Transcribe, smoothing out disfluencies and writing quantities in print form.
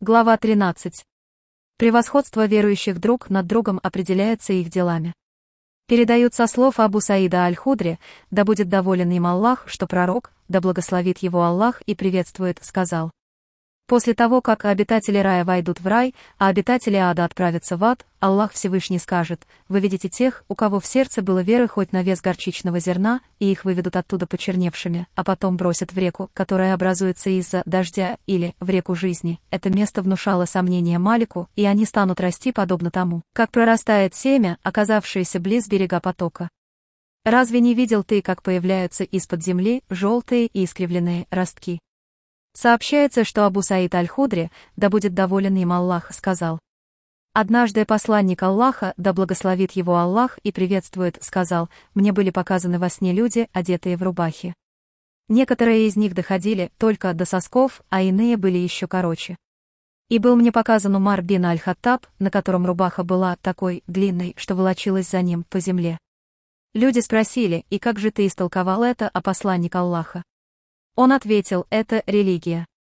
Глава 13. Превосходство верующих друг над другом определяется их делами. Передают со слов Абу Саида Аль-Худри, да будет доволен им Аллах, что пророк, да благословит его Аллах и приветствует, сказал: после того, как обитатели рая войдут в рай, а обитатели ада отправятся в ад, Аллах Всевышний скажет: вы видите тех, у кого в сердце было веры хоть на вес горчичного зерна, и их выведут оттуда почерневшими, а потом бросят в реку, которая образуется из-за дождя, или в реку жизни. Это место внушало сомнения Малику, и они станут расти подобно тому, как прорастает семя, оказавшееся близ берега потока. Разве не видел ты, как появляются из-под земли желтые и искривленные ростки? Сообщается, что Абу Саид Аль-Худри, да будет доволен им Аллах, сказал: однажды посланник Аллаха, да благословит его Аллах и приветствует, сказал: мне были показаны во сне люди, одетые в рубахи. Некоторые из них доходили только до сосков, а иные были еще короче. И был мне показан Умар бин Аль-Хаттаб, на котором рубаха была такой длинной, что волочилась за ним по земле. Люди спросили: и как же ты истолковал это, о посланник Аллаха? Он ответил: это религия.